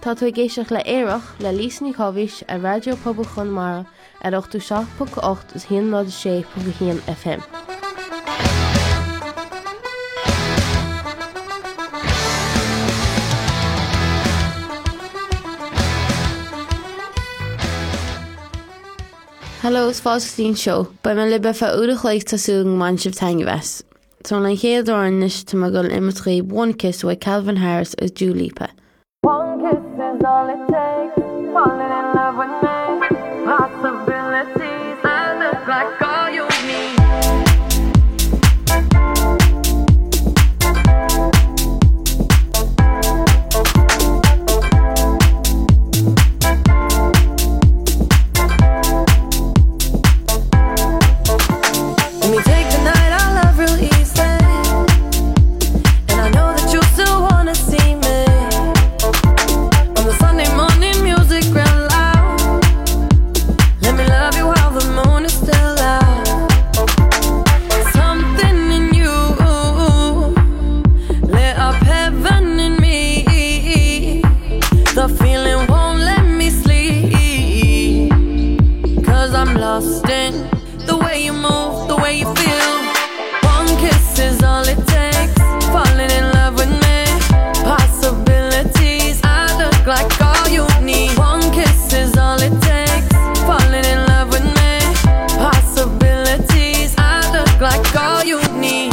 Tá tú géisteach le éireach le lísní chohís a Radio Pobl Chonmara ar 87.8 is 106.1 FM. Hello, is Fáilstín Show. Ba me le befa údach leich tasúgan man sib tangi ves. So na chéad ornish to magul imitri One Kiss with Calvin Harris as Dua Lipa. One kiss is all it takes, falling in love with me. Possibilities, I look like all you need. Let me take the night, I love real easy. And I know that you still wanna see me. On the Sunday morning, music real loud. Let me love you while the moon is still out. Something in you lit up heaven in me. The feeling won't let me sleep. 'Cause I'm lost in the way you move, the way you feel. One kiss is all it takes, falling in love with me. Possibilities, I look like all you need. One kiss is all it takes, falling in love with me. Possibilities, I look like all you need.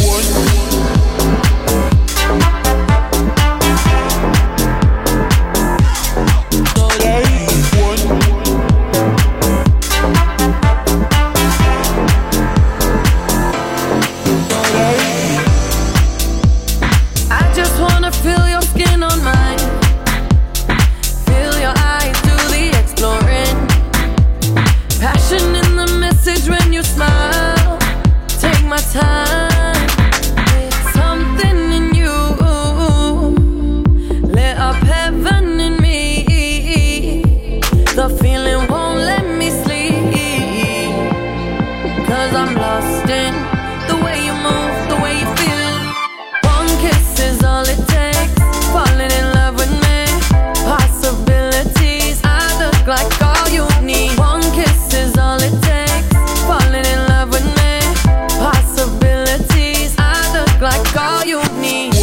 I just wanna feel your skin on mine. Feel your eyes do the exploring. Passion in the message when you smile. Take my time. Something in you lit up heaven in me. The feeling won't let me sleep. 'Cause I'm lost in the way you move, the way you feel. One kiss is all it takes, falling in love with me. Possibilities, I look like all you need. One kiss is all it takes, falling in love with me. Possibilities, I look like all you need.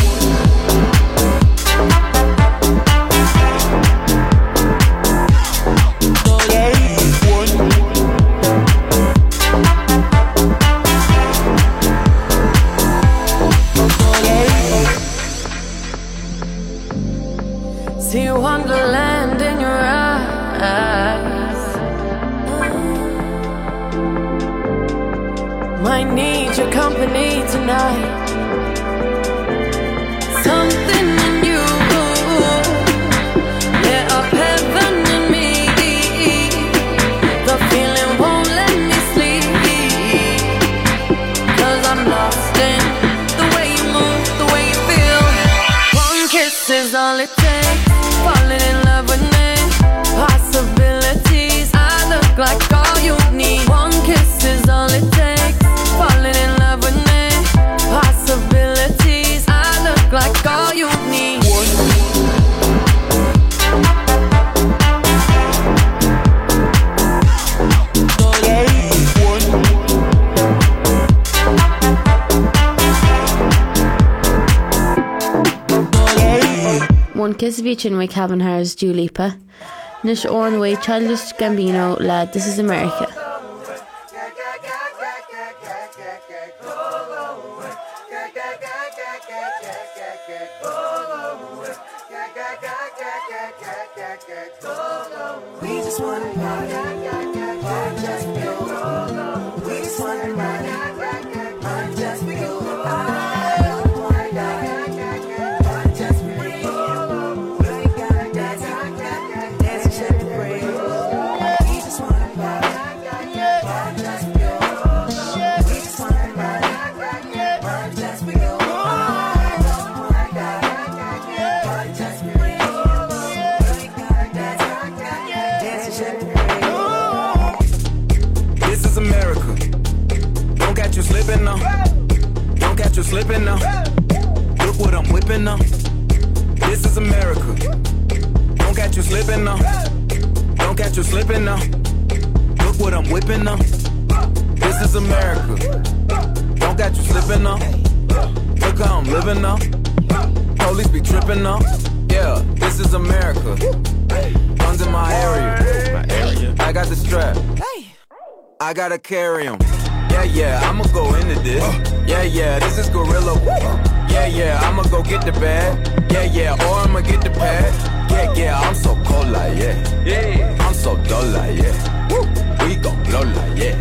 See wonderland in your eyes. Might need your company tonight. Something in you lit up heaven in me. The feeling won't let me sleep. 'Cause I'm lost in the way you move, the way you feel. One kiss is all it takes, falling in love with me. Possibilities, I look like all you need. One kiss is all it takes, falling in love with me. Possibilities, I look like all you need. One Kiss featuring with Calvin Harris Dua Lipa. Nish Oran way Childish Gambino la This Is America. We just wanna party, party just for you. We just wanna party, party just for you. I don't wanna die, party just for you. We gotta dance, dance and shake the breeze. We just wanna party, party just for you. We just wanna party, party just for you. I don't wanna die, party just for you. We gotta dance, dance and shake the breeze. This is America. Don't catch you slipping now. Don't catch you slipping now. Look what I'm whipping now. This is America. catch you slipping now. Don't catch you slipping now. Look what I'm whipping now. This is America. Don't catch you slipping now. Look how I'm living now. Police be tripping now. Yeah, this is America. Guns in my area. I got the strap. I gotta carry 'em. Yeah, I'ma go into this. Yeah, this is gorilla. Yeah, I'ma go get the bag. Yeah, or I'ma get the pad. Yeah, I'm so cold like yeah. I'm so dull like yeah. We gon' blow like yeah.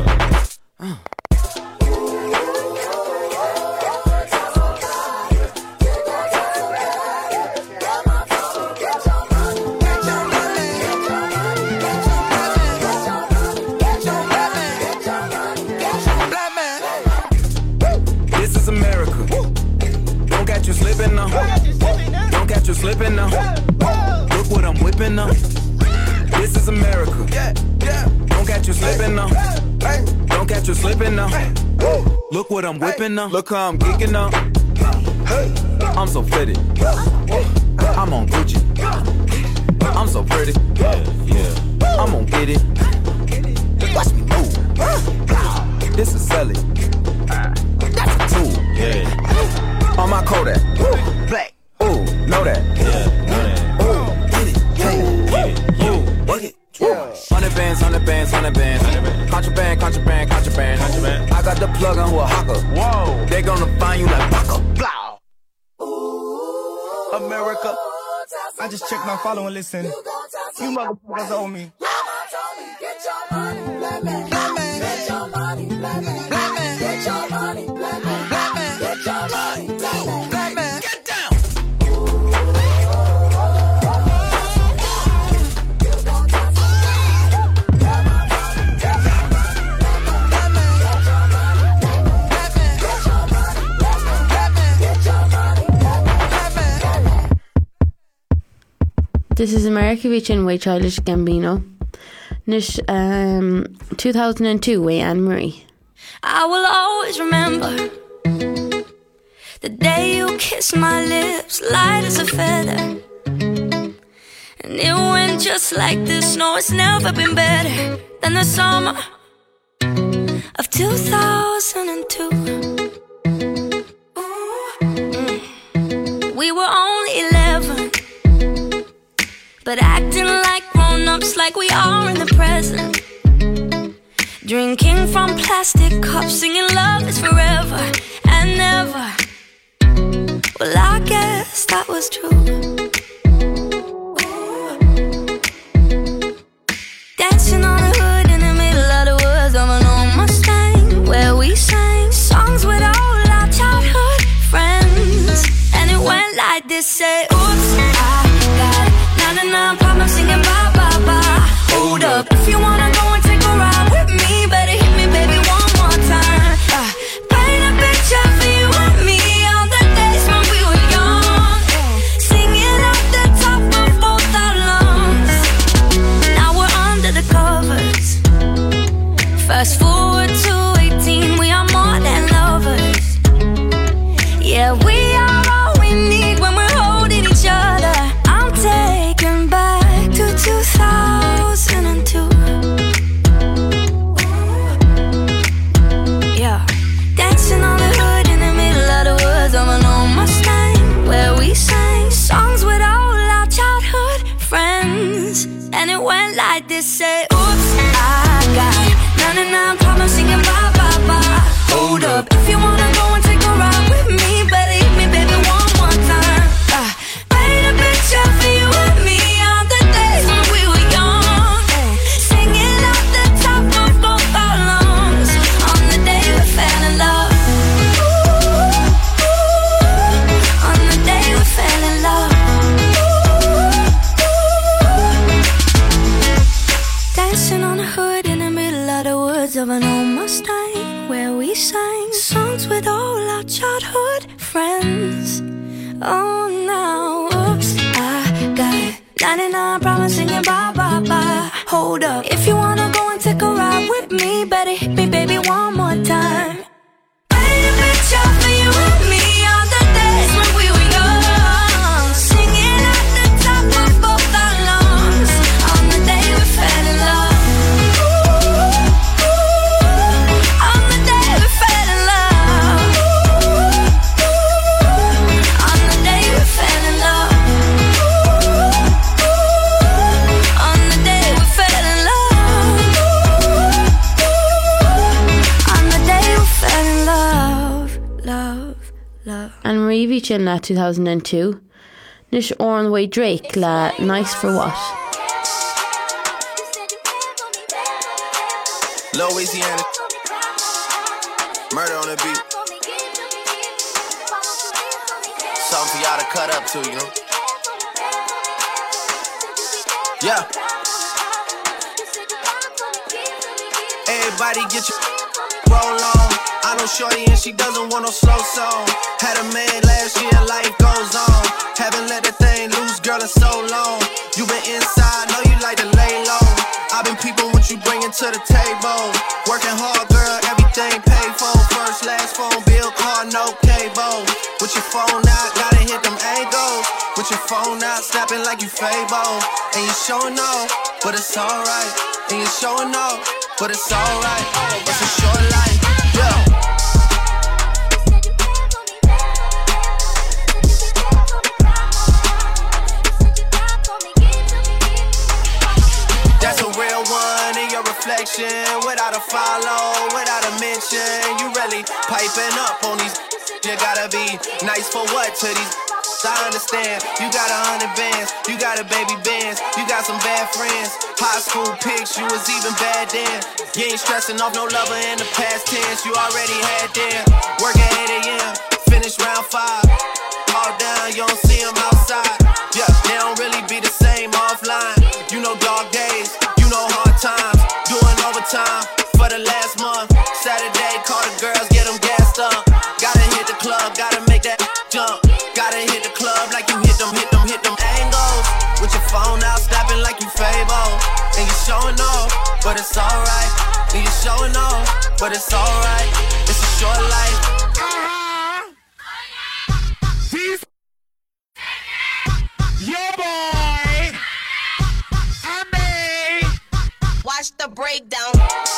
This is America. Don't catch you slipping now. Don't catch you slipping now. Look what I'm whipping now. This is America. Don't catch you slipping now. Don't catch you slipping now. Look what I'm whipping now. Look how I'm geeking now. I'm so fitted. I'm on Gucci. I'm so pretty. I'm gonna get it. Watch me move. This is Sally. That's a tool. On my Kodak. Black. Ooh, know that. Ooh, get it. Ooh, work it. 100 bands. Contraband. I got the plug on who a hawker. Whoa. They gonna find you like Baka. Blow. America. I just checked my following listen. You motherfuckers owe me. Get your money, black man. Get your money, black man. Get your money, black man. Get your money, black man. Get down. This is America reaching way Childish Gambino. Nish 2002 way Anne Marie. I will always remember the day you kissed my lips, light as a feather. And it went just like this. No, it's never been better than the summer of 2002. We were only 11, but acting like grown-ups, like we are in the present. Drinking from plastic cups, singing love is forever and never. Well, I guess that was true. Dancing on the hood in the middle of the woods of an old Mustang, where we sang songs with all our childhood friends. And it went like this, say, oops, I got 99 problems singing bye, bye, bye. Hold up, if you wanna go and take a ride with me, better hit me, baby, one more time. Paint a picture for you and me on the days when we were young, singing at the top of both our lungs. Now we're under the covers. Fast forward to 18, we are more than lovers. Yeah, we are all we need when we're holding each other. I'm taken back to 2002. Yeah, dancing on the hood in the middle of the woods of an old Mustang, where we sang songs with all our childhood friends. And it went like this, say, oops, I got 99 problems singing bye, bye, bye. Hold up, if you wanna go and take a ride with me, better hit me, baby, one more time. Paint a picture for you and me on the days when we were young, singing at the top of both our lungs on the day we fell in love. On the day we fell in love. Dancing on the hood in the middle of the woods of an old Mustang, where we sang songs with all our childhood friends. Oh, now, oops, I got 99 problems singing bye, bye, bye. Hold up, if you wanna go and take a ride with me, better hit me, baby, one more time. Paint a picture for you and me on the days when we were young, singing at the top of both our An Marie sin le 2002. Nis Oran Way Drake le Nice for What. Louisiana, murder on the beat. Something for y'all to cut up to, you know. Yeah. Everybody get your roll on. I know shorty and she doesn't want no slow song. Had a man last year, life goes on. Haven't let the thing loose, girl, in so long. You been inside, know you like to lay low. I've been peeping what you bringing to the table. Working hard, girl, everything paid for. First, last phone bill, car, no cable. With your phone out, gotta hit them angles. With your phone out, snapping like you Fable. And you showing off, but it's alright. And you showing off, but it's alright. It's a short life, yeah. That's a real one in your reflection. Without a follow, without a mention. You really piping up on these. You gotta be nice for what to these. I understand, you got 100 bands, you got a baby bands, you got some bad friends. High school pics, you was even bad then. You ain't stressing off no lover in the past tense, you already had them. Work at 8 a.m., finish round 5. All down, you don't see them outside. Yeah, they don't really be the same offline. You know dog days, you know hard times. Doing overtime for the last month. Saturday, call the girls, get them gassed up. Gotta hit the club, gotta make that jump. Gotta hit the club like you hit them angles. With your phone out, snapping like you Fable. And you showing off, but it's alright. And you showing off, but it's alright. It's a short life. Your boy, I mean, watch the breakdown.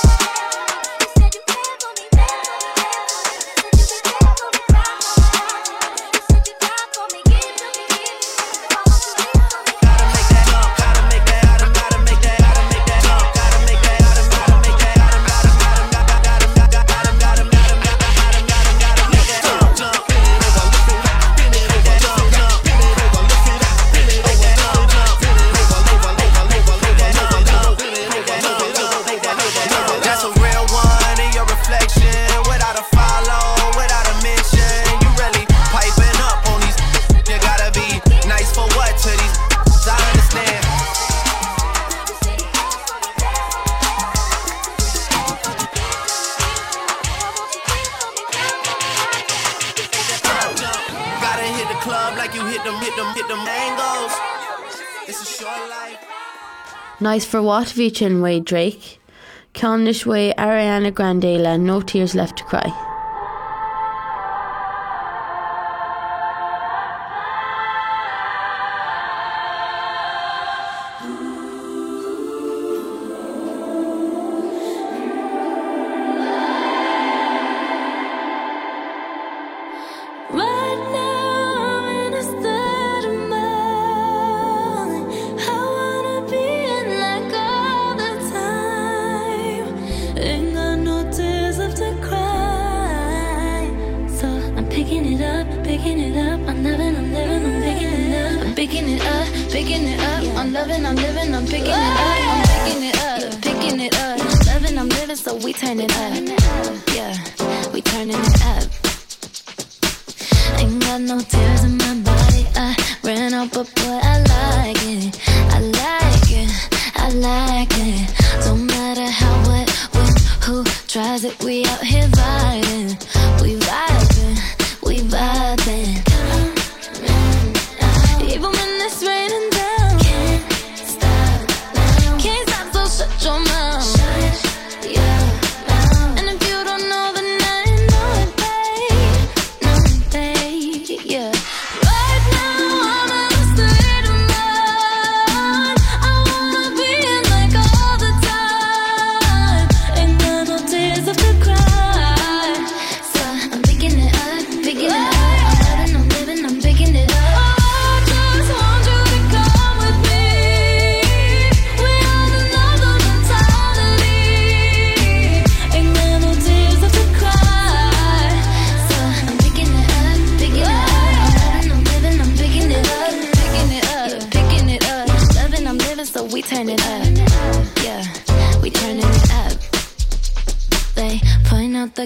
Nice for What Vichin Way Drake. Connish Way Ariana Grande le No Tears Left to Cry.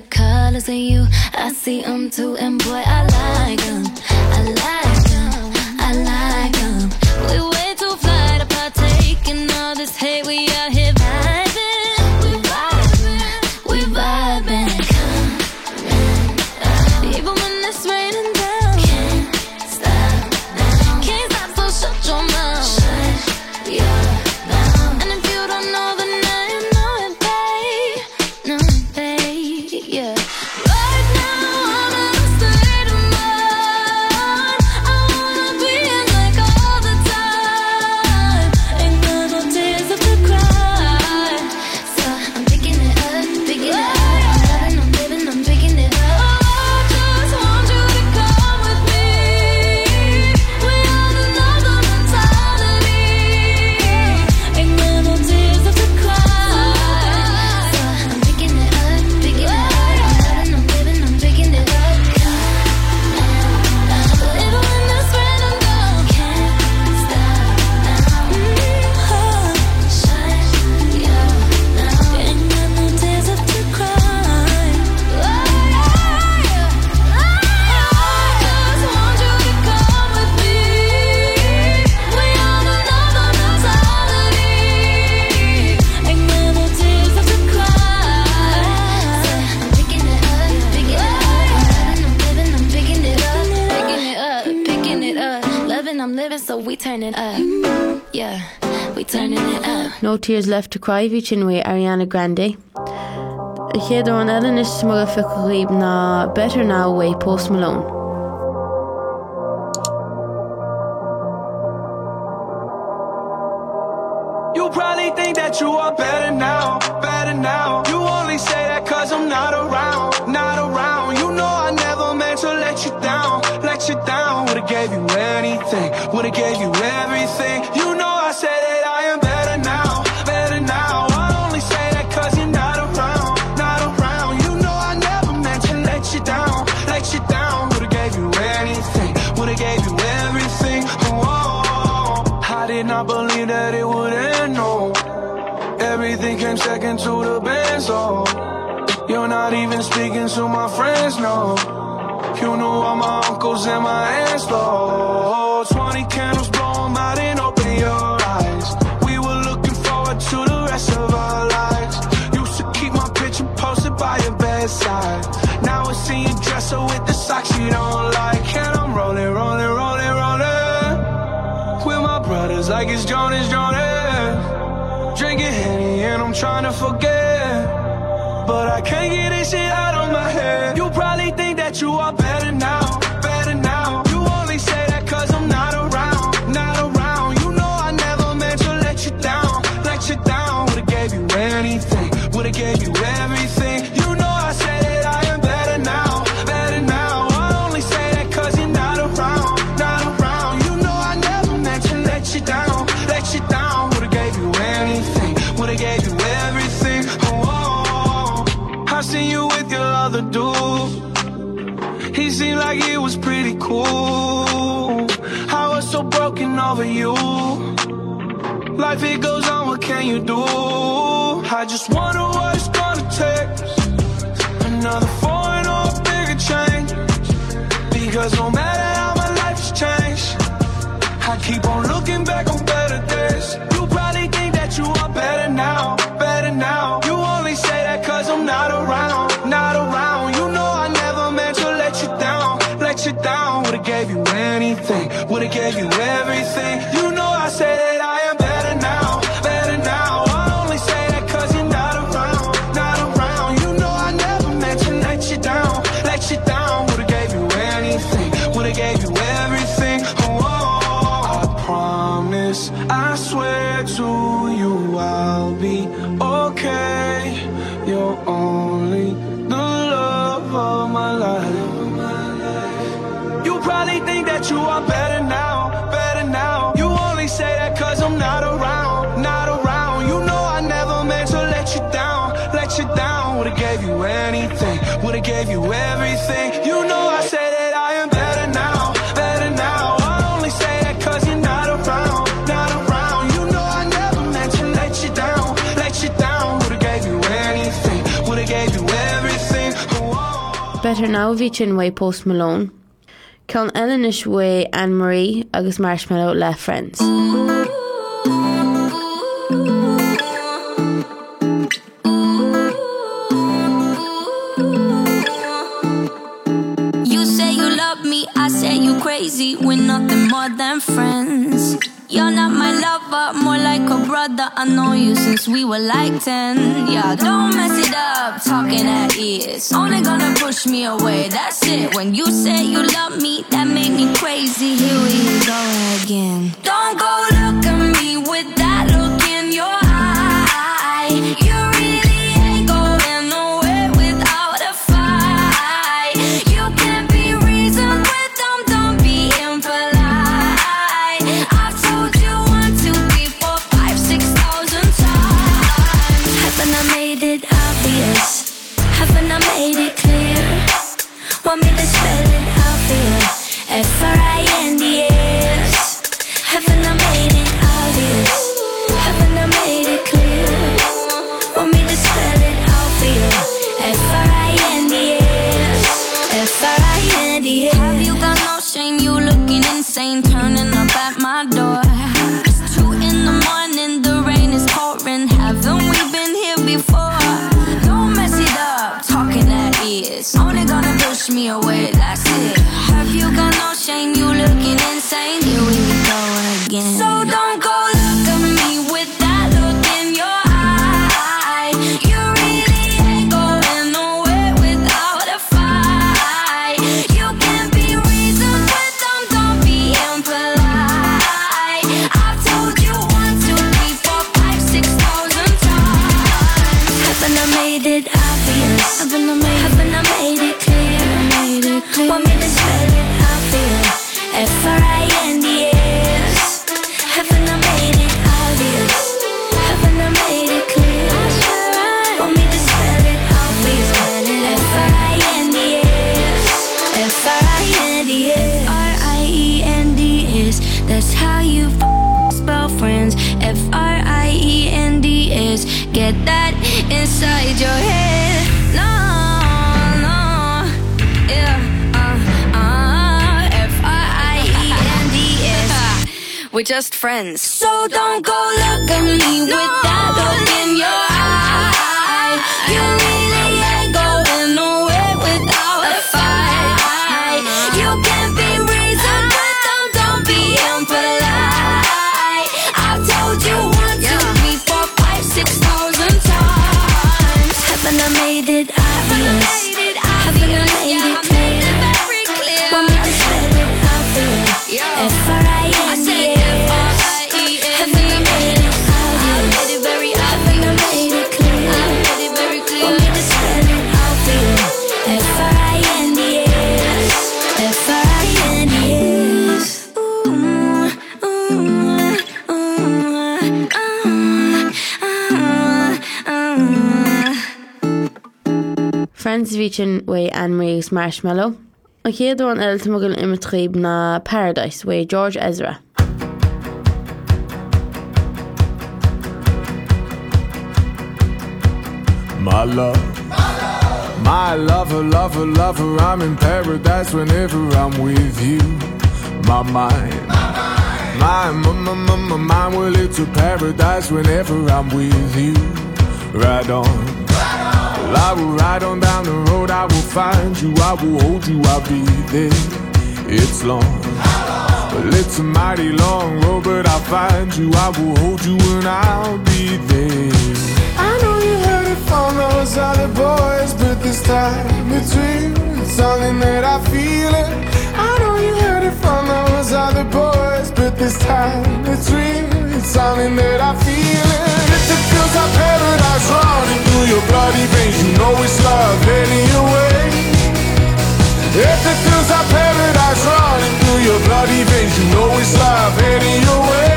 colors of you. I see them too, and boy, I like them. I like them, I like them. We way too fly to partake in all this hate. We out here vibing, we vibing, we vibing. Even when it's raining down, can't stop now. Can't stop, so shut your mouth. Shut your mouth. And if you don't know, then now you know it, babe. No, babe, yeah. Right now I'm in a state of mind. I wanna be in like all the time. Ain't got no tears left to cry. So I'm picking it up, picking it up. I'm loving, I'm living, I'm picking it up. I just want you to come with me. We have another mentality. Ain't got no tears left to cry. So I'm picking it up, picking it up. I'm loving, I'm living, I'm picking it up. Even when it's raining down, can't stop now. Shut your mouth. Ain't got no tears left to cry. I just want you to come with me. We have another mentality. Ain't got no tears left to cry. I'm picking it up, picking it up. I'm living, I'm picking it up, picking it up, picking it up. Loving, I'm living, so we turn it up. Yeah, we turning it up. No Tears Left to Cry bhí sin mé Ariana Grande. A chéadú an eile is smóga fi chuíb na Better Now way Post Malone. You probably think that you are better now, better now. You only say that cause I'm not around, not around. You know I never meant to let you down, let you down. Would've gave you anything, would've gave you everything. You know I said that I am better now, better now. I only say that cause you're not around, not around. You know I never meant to let you down, let you down. Would've gave you anything, would've gave you everything. Oh, I did not believe that it would end, no. Everything came second to the best, oh. You're not even speaking to my friends, no. You knew all my uncles and my aunts, Lord. 20 candles, blow 'em out and open your eyes. We were looking forward to the rest of our lives. Used to keep my picture posted by your bedside. Now I see you dresser with the socks you don't like. And I'm rolling, rolling, rolling, rolling with my brothers like it's Jonas, Jonas. Drinking Henny and I'm trying to forget, but I can't get this shit out of my head. You probably think that you are better now, better now. You only say that cause I'm not around, not around. You know I never meant to let you down, let you down. Would've gave you anything, would've gave you everything. You know I said that I am better now, better now. I only say that cause you're not around, not around. You know I never meant to let you down, let you down. Would've gave you anything, would've gave you everything. Oh, I seen you with your other dude. He seemed like he was pretty cool. I was so broken over you. Life it goes on, what can you do? I just wonder what it's gonna take. Another foreign or a bigger change. Because no matter how my life's changed, I keep on looking back on better days. You probably think that you are better now, better now. You only say that cause I'm not around, not around. You know I never meant to let you down, let you down. Would've gave you anything, would've gave you everything. You know I say that I am better now, better now. I only say that cause you're not around, not around. You know I never meant to let you down, let you down. Would've gave you anything, would've gave you everything. Oh, I promise, I swear to you I'll be okay. You're only the love of my life. You probably think that you are better now, better now. You only say that cause I'm not around, not around. You know I never meant to let you down, let you down. Would've gave you anything, would've gave you everything. You know I say that I am better now, better now. I only say that cause you're not around, not around. You know I never meant to let you down, let you down. Would've gave you anything, would've gave you everything. Better now bhí sin way Post Malone. Ceann Ellen is way Anne-Marie agus Marshmallow le Friends. You say you love me, I say you crazy. We're nothing more than friends. You're not my lover, more like a brother. I know you since we were like 10. Yeah, don't mess it up, talking at ears. Only gonna push me away, that's it. When you say you love me, that made me crazy. Here we go again. Don't go look at me with that look in your eye. You really ain't going nowhere without a fight. You can't be reasoned with them, don't be impolite. I've told you 1, 2, 3, 4, 5, 6,000 times. Haven't I made it obvious? Haven't I made it clear? Want me to spell it out for you? F-R-I-N-D-S. Haven't I made it obvious? Haven't I made it clear? Want me to spell it out for you? F-R-I-N-D-S. F-R-I-N-D-S. Have you got no shame? You looking insane, turning up at my door. It's 2 in the morning, the rain is pouring. Haven't we been here before? Don't mess it up, talking at ears. Only gonna push me away, that's it. Have you got no shame? You looking insane. Here we go again. So don't go look at me with that look in your eye. You really ain't going nowhere without a fight. You can't be reasoned with them, don't be impolite. I've told you 1, 2, 3, 4, 5, 6,000 times. Haven't I made it obvious? Haven't I made it clear? Want me to spell it out for you? F-R-I-N-D-S. Haven't I made it obvious? Haven't I made it clear? Want me to spell it out for you? F-R-I-N-D-S. F-R-I-N-D-S. R-I-E-N-D-S. That's how you spell friends. F-R-I-E-N-D-S. Get that inside your head. No, no, yeah. F-R-I-E-N-D-S. We're just friends. So don't go look at me with that look in your eye. You really ain't going nowhere without a fight. You can't be reasoned with them, don't be impolite. I've told you 1, 2, 3, 4, 5, 6,000 times. Haven't I made it obvious? Haven't I made it clear? Want me to spell it out for you? F-R-I-N-D-S. Haven't I made it obvious? Haven't I made it clear? Want me to spell it out for you? F-R-I-N-D-S. F-R-I-N-D-S. Friends bhí sin way Anne-Marie agus Marshmallow. A chéadú an eil mo gon imimetríb na Paradise way George Ezra. My love, my lover, lover, lover, I'm in paradise whenever I'm with you. My mind, my mind, well it's a paradise whenever I'm with you. Ride on, well, I will ride on down the road, I will find you, I will hold you, I'll be there. It's long, well it's a mighty long road, but I'll find you, I will hold you and I'll be there. I know you heard it from those other boys, but this time it's real, it's something that I feel it. I know you heard it from those other boys, but this time it's real, it's something that I feel it. If it feels like paradise running through your bloody veins, you know it's love heading your way. If it feels like paradise running through your bloody veins, you know it's love heading your way.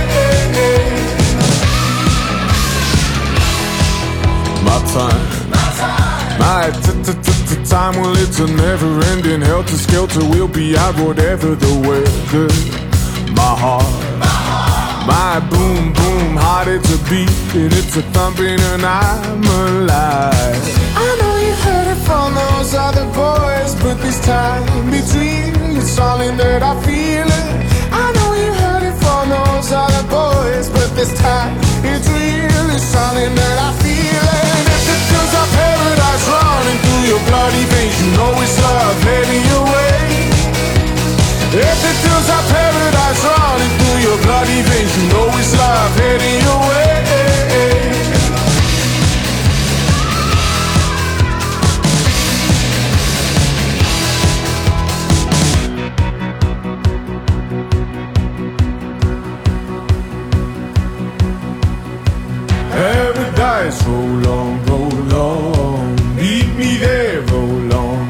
My time, my time, well it's a never-ending helter-skelter. We'll be out whatever the weather. My heart, my boom boom heart, it's a beat and it's a thumping and I'm alive. I know you heard it from those other boys, but this time between it's something that I feel it. I know you heard it from those other boys, but this time it's real. It's something that I feel it. And if it feels like paradise running through your bloody veins, you know it's love heading your way. If it feels like paradise running through your bloody veins, you know it's love heading your way. Paradise, roll on, meet me there, roll on,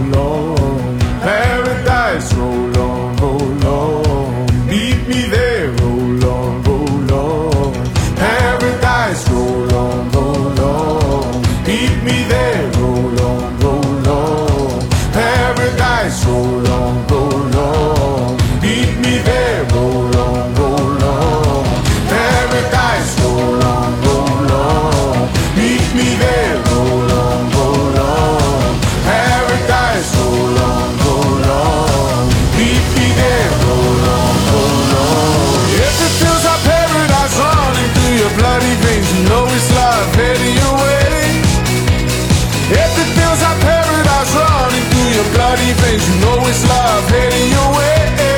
paradise, roll on, meet me there, roll on, paradise, roll on, meet me there, roll on, paradise, roll on, meet me there, roll on, paradise, roll on. Meet me there, roll on, paradise, roll on, meet me there, roll on. If it feels like paradise running through your bloody veins, you know it's love heading your way. If it feels like paradise running through your bloody veins, you know it's love heading your way.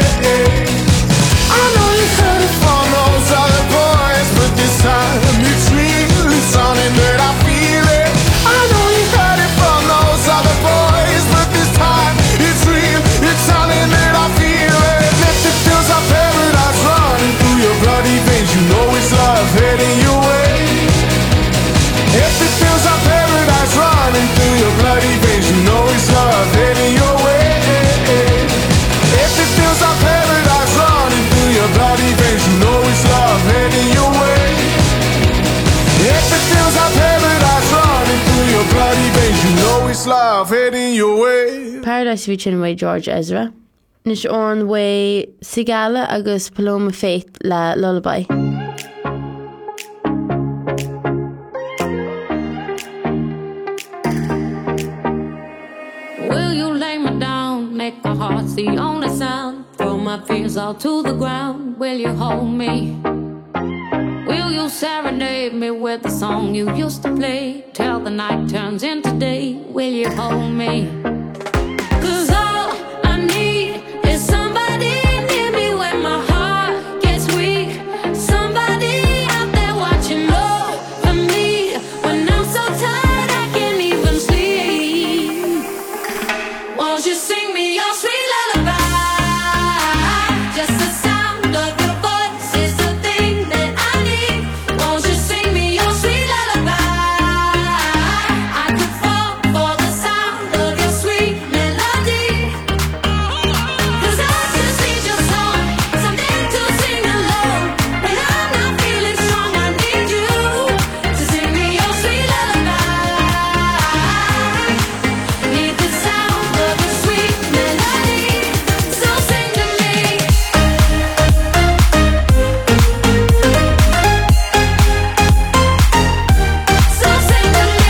I know you heard it from those other boys, but this time it's real, it's something that I feel it. I know you heard it from those other boys, but this time it's real, it's something that I feel it. If it feels like paradise running through your bloody veins, you know it's love heading your way. If it feels like paradise running through your bloody veins, you know it's love heading your way. If it feels like paradise running through your bloody veins, you know it's love heading your way. If it feels like paradise running through your bloody veins, you know it's love heading your way. Paradise Vichin way George Ezra. Nish on way Sigala agus Paloma Faith la lullaby. Will you lay me down, make my heart the only sound, throw my fears all to the ground? Will you hold me? Will you serenade me with the song you used to play till the night turns into day? Will you hold me? 'Cause all I need is somebody near me when my heart gets weak. Somebody out there watching over me when I'm so tired I can't even sleep. Won't you sing me your sweet lullaby? Just the sound of your voice is the thing that I need. Won't you sing me your sweet lullaby? I could fall for the sound of your sweet melody. 'Cause I just need your song, something to sing along. When I'm not feeling strong, I need you to sing me your sweet lullaby. Need the sound of your sweet melody, so sing to me. So sing to me.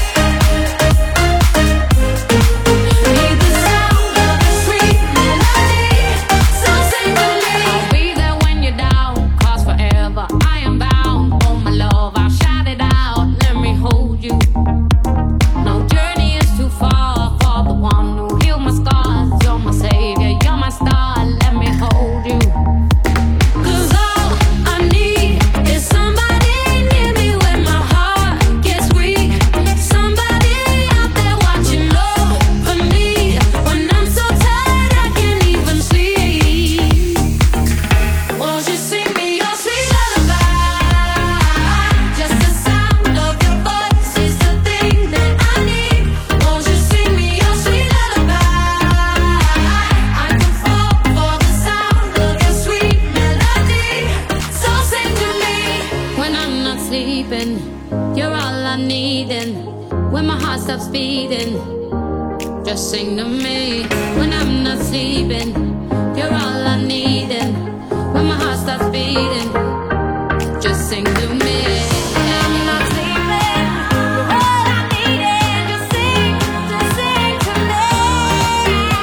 Need the sound of your sweet melody, so sing to me. I'll be there when you're down, 'cause forever I am bound. Oh my love, I'll shout it out, let me hold you. No journey is too far for the one who healed my scars. You're my savior, you're my star, let me hold you. 'Cause all I need is somebody near me when my heart gets weak. Somebody out there watching over me when I'm so tired I can't even sleep. Won't you sing me your sweet lullaby? Just the sound of your voice is the thing that I need. Won't you sing me your sweet lullaby? I can fall for the sound of your sweet melody, so sing to me. When I'm not sleeping, you're all I need, and when my heart stops beating, just sing to me. When I'm not sleeping, you're all I need, and when my heart stops beating, just sing to me. When I'm not sleeping, you're all I need, and just sing to me.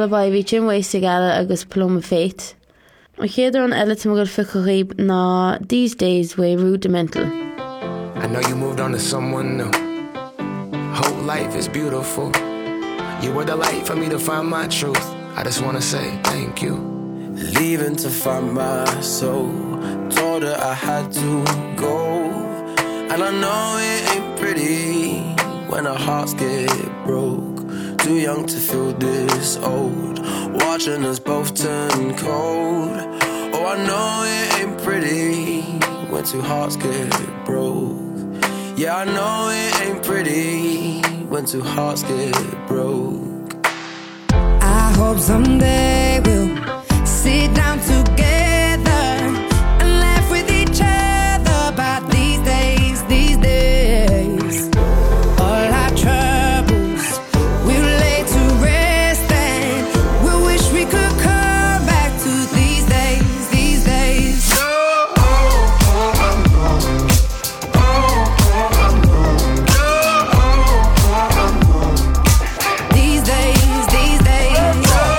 ba bhí sin waiste gala agus plum féit. A chéidir an eile tá go ficharíb ná These Days way Rudimental. I know you moved on to someone new. Whole life is beautiful. You were the light for me to find my truth. I just wanna say thank you. Leaving to find my soul. Told her I had to go. And I know it ain't pretty when our hearts get broke. Too young to feel this old. Watching us both turn cold. Oh, I know it ain't pretty when two hearts get broke. Yeah, I know it ain't pretty when two hearts get broke. I hope someday we'll sit down together and laugh with each other about these days, these days. All our troubles we'll lay to rest and we'll wish we could come back to these days, these days. These days, these days.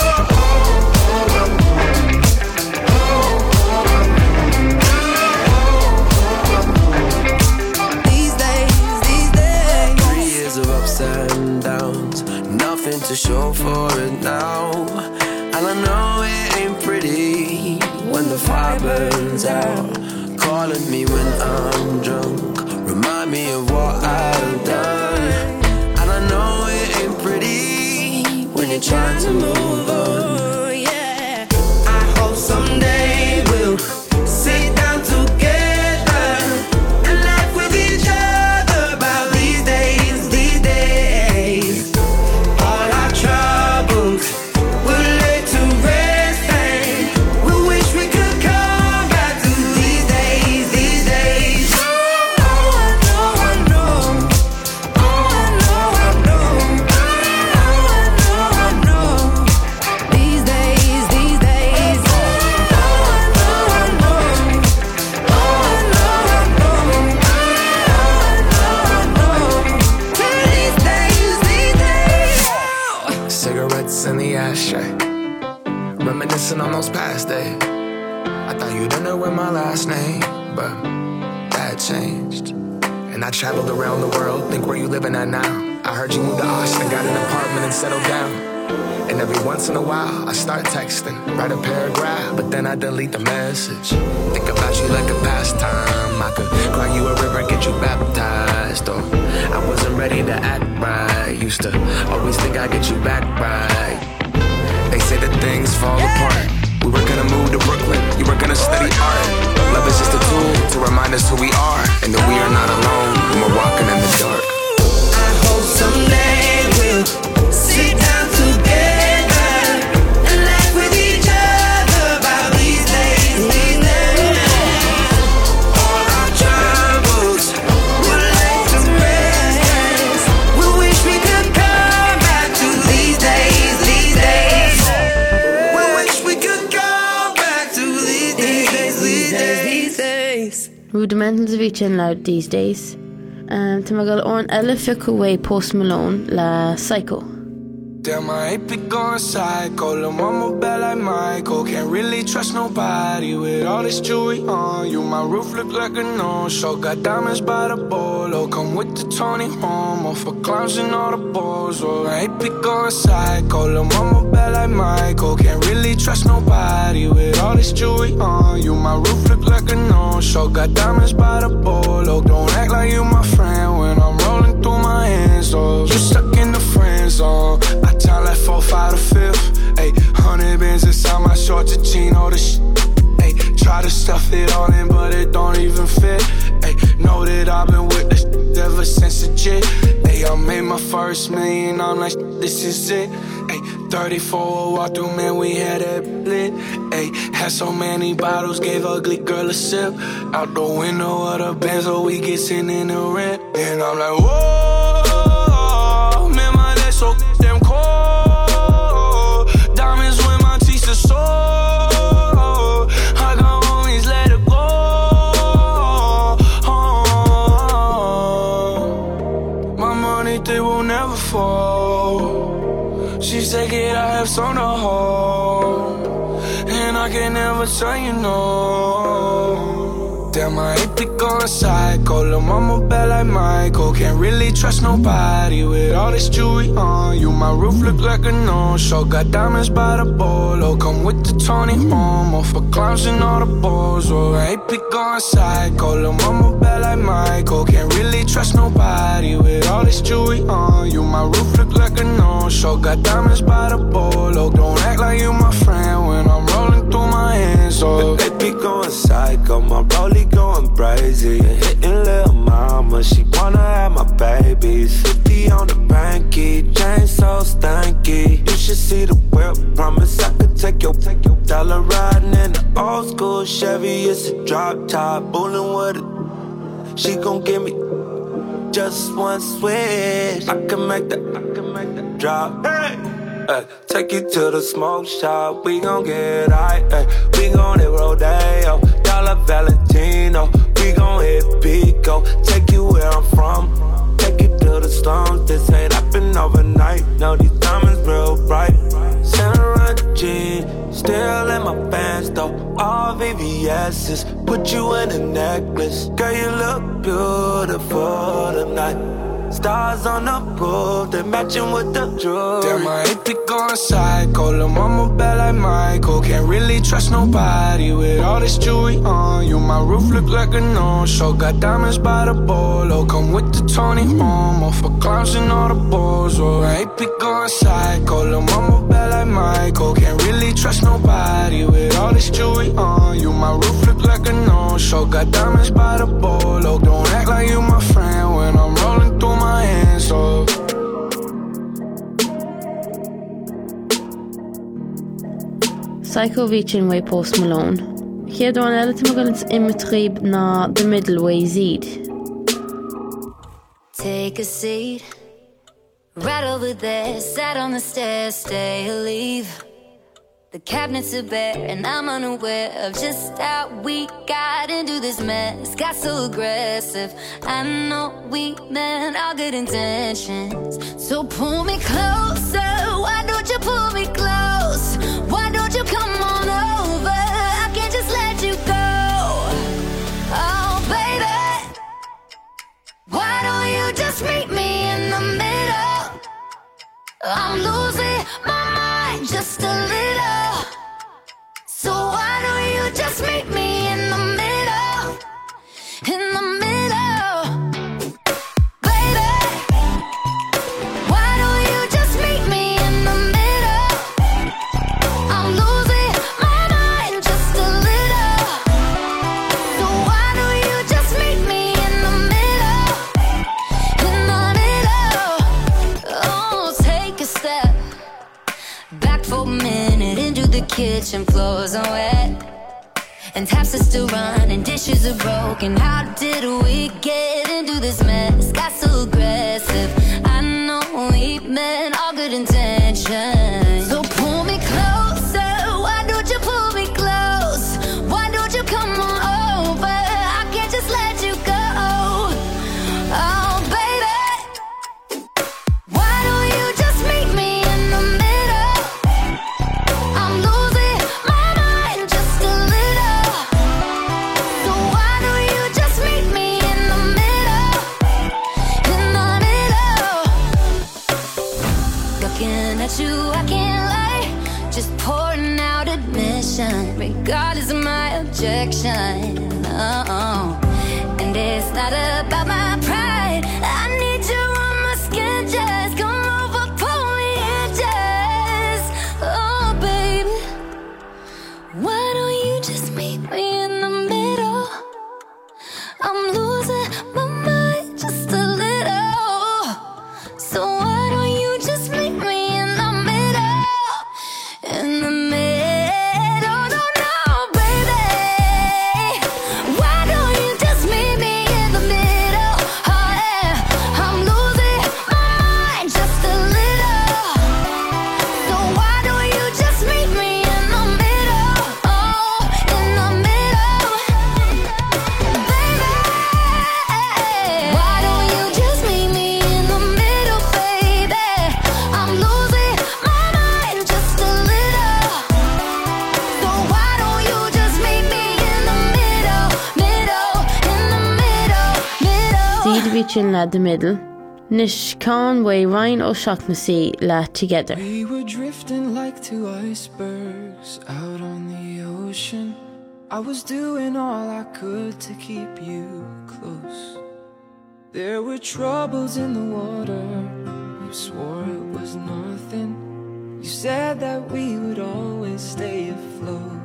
These days, these days. 3 years of ups and downs, nothing to show for it now. And I know it ain't pretty when the fire burns out. Calling me when I'm drunk, remind me of what I've done. And I know it ain't pretty when you're trying to move on. Oh, yeah. I hope someday we'll sit down together and laugh with each other about these days, these days. All our troubles we'll lay to rest and we wish we could come back to these days, these days. Oh, I know, I know. Oh, I know, I know. Oh, I know, I know. These days, these days. Oh, I know, I know. Oh, I know, I know. Oh, I know, I know. These days, these days. Cigarettes in the ashtray, reminiscing on those past days. I thought you didn't know my last name, but that changed. And I traveled around the world, think where you living at now. I heard you moved to Austin, got an apartment and settled down. And every once in a while, I start texting, write a paragraph, but then I delete the message. Think about you like a pastime. I could cry you a river, get you baptized. Or I wasn't ready to act right. Used to always think I'd get you back right. They say that things fall apart. We were gonna move to Brooklyn, you were gonna study art. Love is just a tool to remind us who we are, and that we are not alone when we're walking in the dark. I hope someday we'll sit down together and laugh with each other about these days, these days. All our troubles we'll lay to rest. We wish we could come back to these days, these days. We wish we could come back to these days, these days, these days. Rudimentals a bhí sin loud These Days. Tá mar gal orn eile ficha way Post Malone le Psycho. Damn, I ain't been going psycho. Lil' mama bad like Michael. Can't really trust nobody with all this jewelry on you. My roof look like a no-show. Got diamonds by the bolo. Come with the Tony Homo for clowns and all the balls. Oh, I ain't been going psycho. Lil' mama bad like Michael. Can't really trust nobody with all this jewelry on you. My roof look like a no-show. Got diamonds by the bolo. Don't act like you my friend when I'm rolling through my hands. Oh, you stuck in the friend zone. I time like 4, 5 to 5th. Ayy, 100 bands inside my shorts, a chino, the shit. Ayy, try to stuff it all in, but it don't even fit. Ayy, know that I've been with this ever since a jit. Ayy, I made my first million, I'm like, this is it. Ayy, 34 walk through, man, we had that lit. Ayy, had so many bottles, gave ugly girl a sip. Out the window of the Benz, so we get sitting in the rent. And I'm like, whoa, man, my legs so damn cold. Diamonds when my teeth are sore. I can always let it go. My money, they will never fall. She said, kid, I have some to hold. I can never say you no. Damn, I hate to go psycho. Lil' mama bad like Michael. Can't really trust nobody with all this jewelry on you. My roof look like a no-show. Got diamonds by the bolo. Come with the Tony Homo for clowns and all the balls. Oh, I hate to go psycho. Lil' mama bad like Michael. Can't really trust nobody with all this jewelry on you. My roof look like a no-show. Got diamonds by the bolo. Don't act like you my friend when I'm rolling through my hands. Oh, they be going psycho. My rollie going crazy. Hitting lil' mama, she wanna have my babies. 50 on the banky, chain so stanky. You should see the whip, promise I could take your dollar riding in the old school Chevy. It's a drop top, bullin' with it. She gon' give me just one switch. I can make that drop. Hey. Take you to the smoke shop, we gon' get high. We gon' hit Rodeo, Dollar Valentino. We gon' hit Pico, take you where I'm from. Take you to the slums, this ain't happen overnight. No, these diamonds real bright. Santa Run jeans, still in my pants though. All VVS's, put you in a necklace. Girl, you look beautiful tonight. Stars on the roof, they matching with the jewelry. Damn, I hate to go psycho. Lil' mama bad like Michael. Can't really trust nobody with all this jewelry on you. My roof look like a no-show. Got diamonds by the bolo. Come with the Tony Homo for clowns and all the balls. Oh, I hate to go psycho. Lil' mama bad like Michael. Can't really trust nobody with all this jewelry on you. My roof look like a no-show. Got diamonds by the bolo. Don't act like you my friend when I'm rolling through my hands, oh. Psycho Vichin way Post Malone. Chéad an eile tumagalint imitrieb na The Middleway Zed. Take a seat, right over there, sat on the stairs, stay or leave. The cabinets are bare and I'm unaware of just how we got into this mess. Got so aggressive, I know we meant all good intentions. So pull me closer, why don't you pull me close? Why don't you come on over, I can't just let you go. Oh baby, why don't you just meet me in the middle? I'm losing my mind just a little. So why don't you just meet me in the middle? In the middle, baby. Why don't you just meet me in the middle? I'm losing my mind just a little. So why don't you just meet me in the middle? In the middle. Oh, take a step back for a minute into the kitchen, floors are wet and taps are still running, dishes are broken. How did we get into this mess? Got so aggressive, I know we meant all good intentions. So pull me closer, why don't you pull me close? Why don't you come on over, I can't just let you go. Oh baby, why don't you just meet me in the middle? I'm losing my mind just a little. So why don't you just meet me in the middle? In the middle. Looking at you, I can't lie, just pouring out admission, regardless of my objection. And it's not about my pride, I need you on my skin, just come over, pull me in, just. Oh baby, why don't you just meet me in the middle? I'm losing my mind just a little. So why don't you just meet me in the middle? In the middle, no, no, baby. Why don't you just meet me in the middle? Oh yeah, I'm losing my mind just a little. So why don't you just meet me in the middle? Oh, in the middle. Vichin la the middle. Nish Conway Ryan O'Shaughnessy la together. We were drifting like two icebergs out on the ocean. I was doing all I could to keep you close. There were troubles in the water. You swore it was nothing. You said that we would always stay afloat.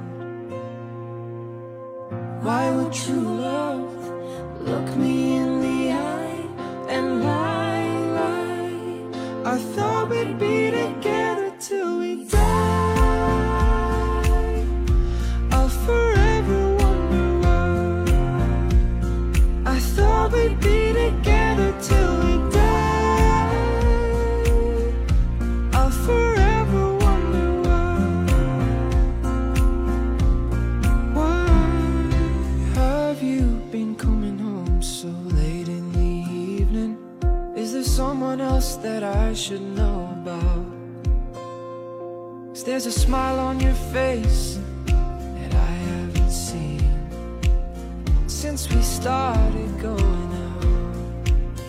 Why would true love look me in the eye and lie? I thought we'd be together till we die. I'll forever wonder why. I thought we'd be together till we die. I'll forever wonder why. Why have you been coming home so late in the evening? Is there someone else that I should know about? 'Cause there's a smile on your face that I haven't seen since we started going out.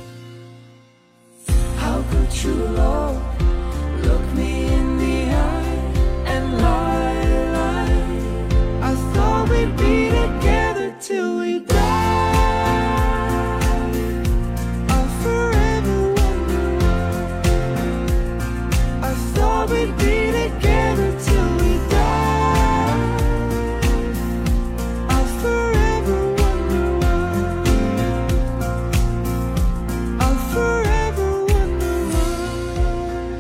How could true love look me in the eye and lie? I thought we'd be together till we die. We'd be together till we die. I'll forever wonder why. I'll forever wonder why.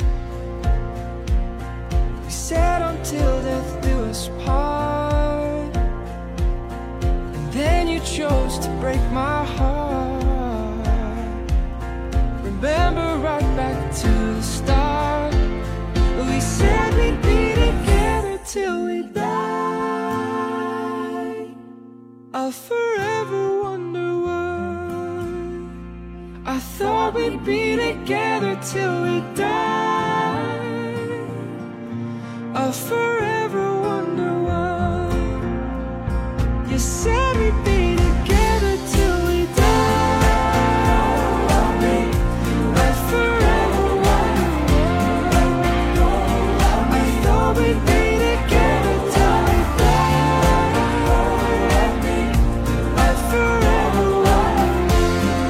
We said until death do us part, and then you chose to break my heart. Remember right back to the start. We said we'd be together till we die. I'll forever wonder why. I thought we'd be together till we die. I'll forever wonder why. You said we'd be together till we die. I'll forever wonder why. I thought we'd be together till we die. I'll forever wonder.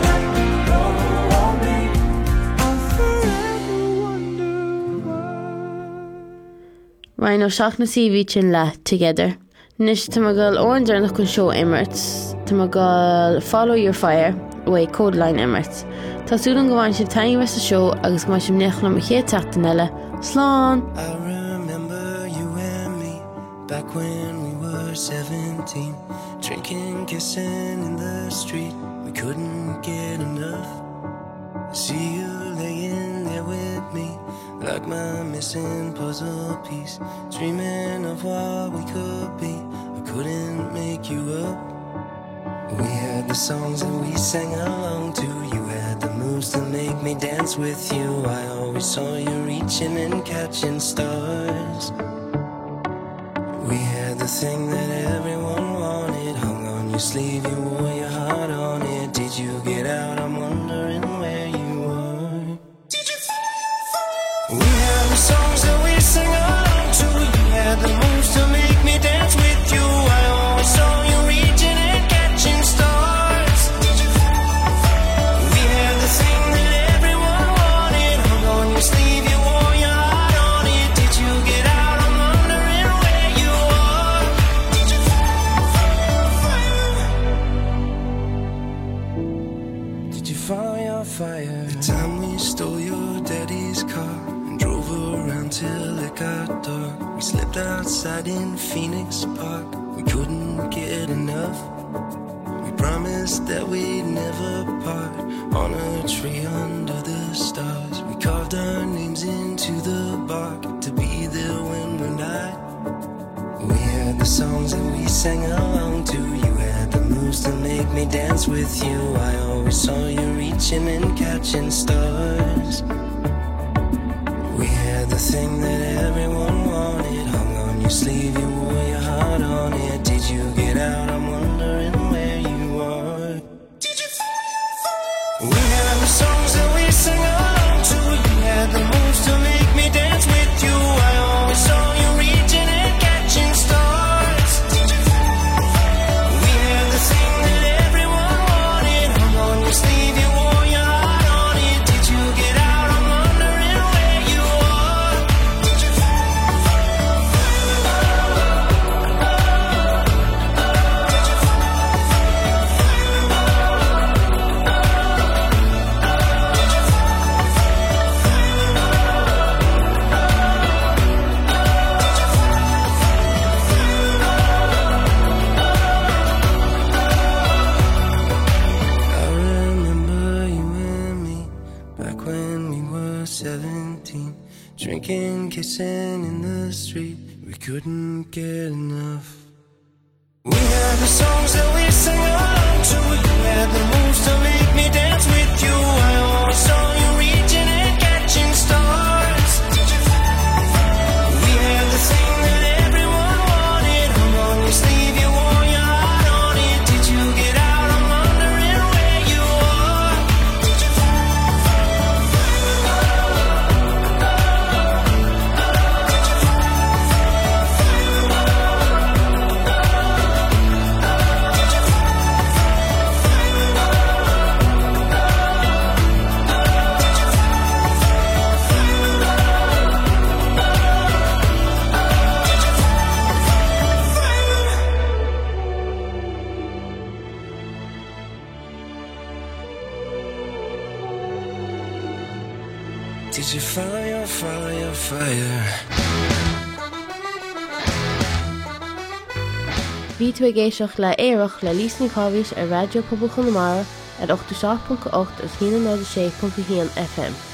I'll forever wonder why. Ryan O'Shaughnessy Vichin la together. Nish Tamagal Oranger nach kun show Emirates. Tamagal Follow Your Fire way Codeline Emirates. Tá súlan go bhain sin tainge was a show agus go sin nech na ché tatanella. Slán. I remember you and me back when we were 17, drinking, kissing in the street. We couldn't get enough. I see you laying there with me like my missing puzzle piece, dreaming of what we could be. I couldn't make you up. We had the songs that we sang along to. You had the moves to make me dance with you. I always saw you reaching and catching stars. We had the thing that everyone wanted, hung on your sleeve, you wore your heart on it. Did you get out? I'm wondering where you were. Did you fall? We had the songs that we sang along to. You had the moves to make me dance with you. I always saw you reaching and catching stars. Did you fall? We had the thing that everyone wanted, hung on your sleeve, you wore your heart on it. Did you get out? I'm wondering where you are. Did you fall? Did you follow your fire? The time we stole your daddy's car and drove around till it got dark. We slept outside in Phoenix Park. We couldn't get enough. We promised that we'd never part. On a tree under the stars, we carved our names into the bark to be there when we died. We had the songs that we sang along to. You had the moves to make me dance with you. I always saw you reaching and catching stars. We had the thing that everyone wanted, hung on your sleeve, you wore your heart on it. Did you get out? I'm wondering where you are. Did you fall? We kissing in the street, we couldn't get enough. We had the songs that we sang along to, we had the moves to make me dance with you. I always saw you reaching and catching stars. We had the thing that everyone wanted, hung on your sleeve, you wore your heart on it. Did you get out? I'm wondering where you are. Did you fire, fire, fire? Bhí tú ag géisioach le éireach le lísní cábhis ar Radio Pobl Chonamara at 87.8 as 106.1 FM.